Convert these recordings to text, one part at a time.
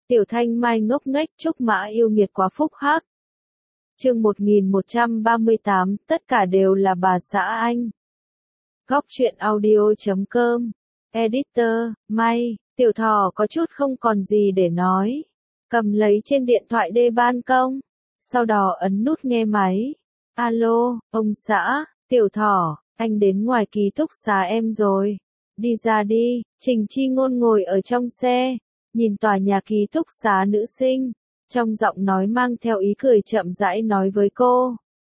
Tiểu Thanh Mai ngốc nghếch, Trúc Mã yêu nghiệt quá phúc hắc. Chương 1138, tất cả đều là bà xã anh. Góc truyện audio.com. Editor, May, Tiểu Thỏ có chút không còn gì để nói. Cầm lấy trên điện thoại đê ban công. Sau đó ấn nút nghe máy. Alo, ông xã, Tiểu Thỏ, anh đến ngoài ký túc xá em rồi. Đi ra đi. Trình Chi Ngôn ngồi ở trong xe, nhìn tòa nhà ký túc xá nữ sinh, trong giọng nói mang theo ý cười chậm rãi nói với cô.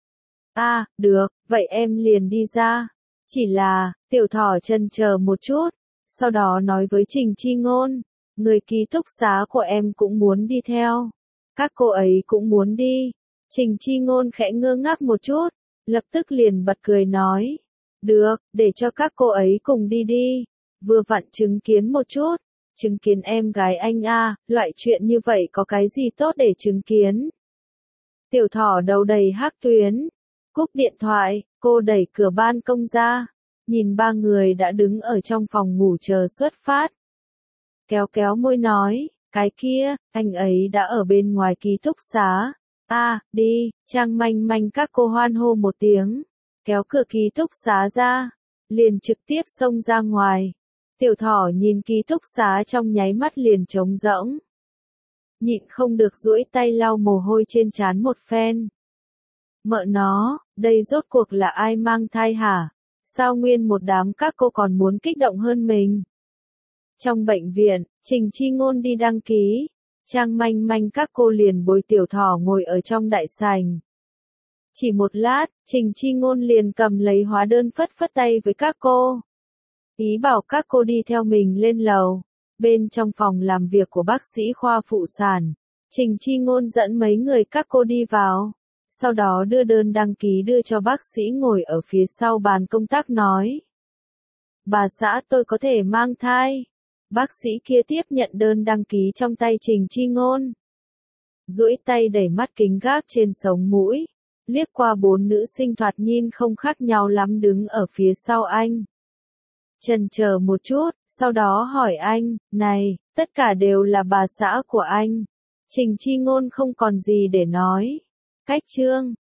Được, vậy em liền đi ra. Chỉ là, Tiểu Thỏ chần chờ một chút, sau đó nói với Trình Chi Ngôn, người ký túc xá của em cũng muốn đi theo. Các cô ấy cũng muốn đi. Trình Chi Ngôn khẽ ngơ ngác một chút, lập tức liền bật cười nói. Được, để cho các cô ấy cùng đi đi. Vừa vặn chứng kiến một chút. Chứng kiến em gái anh loại chuyện như vậy có cái gì tốt để chứng kiến. Tiểu Thỏ đầu đầy hắc tuyến. Cúp điện thoại, cô đẩy cửa ban công ra. Nhìn ba người đã đứng ở trong phòng ngủ chờ xuất phát. Kéo kéo môi nói, cái kia, anh ấy đã ở bên ngoài ký túc xá. Đi, Trang Manh Manh các cô hoan hô một tiếng. Kéo cửa ký túc xá ra. Liền trực tiếp xông ra ngoài. Tiểu Thỏ nhìn ký túc xá trong nháy mắt liền trống rỗng. Nhịn không được duỗi tay lau mồ hôi trên trán một phen. Mợ nó, đây rốt cuộc là ai mang thai hả? Sao nguyên một đám các cô còn muốn kích động hơn mình? Trong bệnh viện, Trình Chi Ngôn đi đăng ký. Trang Manh Manh các cô liền bồi Tiểu Thỏ ngồi ở trong đại sảnh. Chỉ một lát, Trình Chi Ngôn liền cầm lấy hóa đơn phất phất tay với các cô. Ý bảo các cô đi theo mình lên lầu. Bên trong phòng làm việc của bác sĩ khoa phụ sản, Trình Chi Ngôn dẫn mấy người các cô đi vào. Sau đó đưa đơn đăng ký đưa cho bác sĩ ngồi ở phía sau bàn công tác nói. Bà xã tôi có thể mang thai. Bác sĩ kia tiếp nhận đơn đăng ký trong tay Trình Chi Ngôn. Duỗi tay đẩy mắt kính gác trên sống mũi. Liếc qua bốn nữ sinh thoạt nhìn không khác nhau lắm đứng ở phía sau anh. Chần chờ một chút, sau đó hỏi anh, này, tất cả đều là bà xã của anh. Trình Chi Ngôn không còn gì để nói. Cách chương.